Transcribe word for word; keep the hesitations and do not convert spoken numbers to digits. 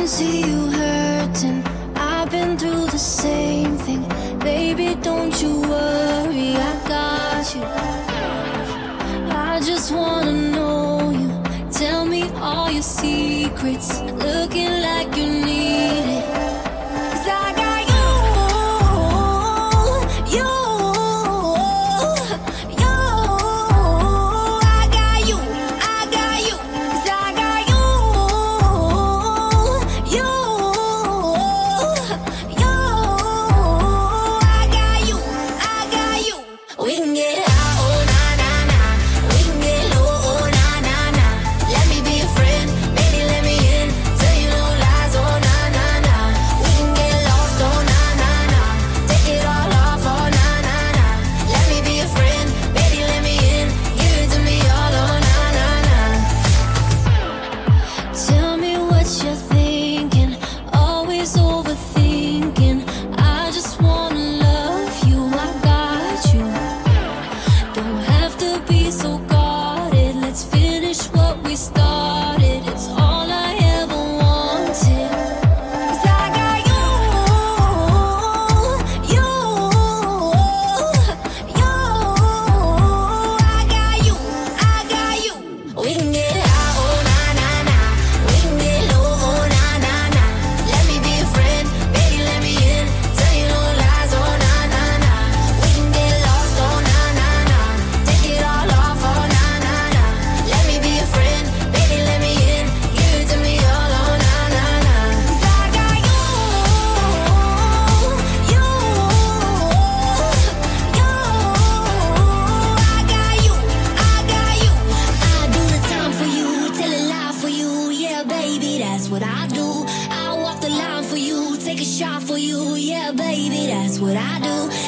see you hurting. I've been through the same thing. Baby, don't you worry, I got you. I just wanna know you. Tell me all your secrets. Looking like you need it. 'Cause I got you, you, you. I got you, I got you. 'Cause I got you, you, you. I got you, I got you. We can get high, oh na na na. We can get low, oh na na na. Let me be a friend, baby, let me in. Tell you no lies, oh na na na. We can get lost, oh na na na. Take it all off, oh na na na. Let me be a friend, baby, let me in. Give it to me all, oh na na na. Tell me what you're thinking, always overthinking. I just wanna love you, I got you. Don't have to be so guarded. Let's finish what we started. It's all I ever wanted. 'Cause I got you, you, you. I got you, I got you. We can get high, oh na na na. We can get low, oh na na na. Let me be a friend, baby, let me in. Tell you no lies, oh na na na. We can get lost, oh na na na. Take it all off, oh na na na. Let me be a friend, baby, let me in. Give it to me all, oh na na na. 'Cause I got you, you, you. I got you, I got you. I do the time for you, tell a lie for you. Yeah, baby, that's what I do. I walk the line for you, take a shot for you. Yeah, baby, that's what I do.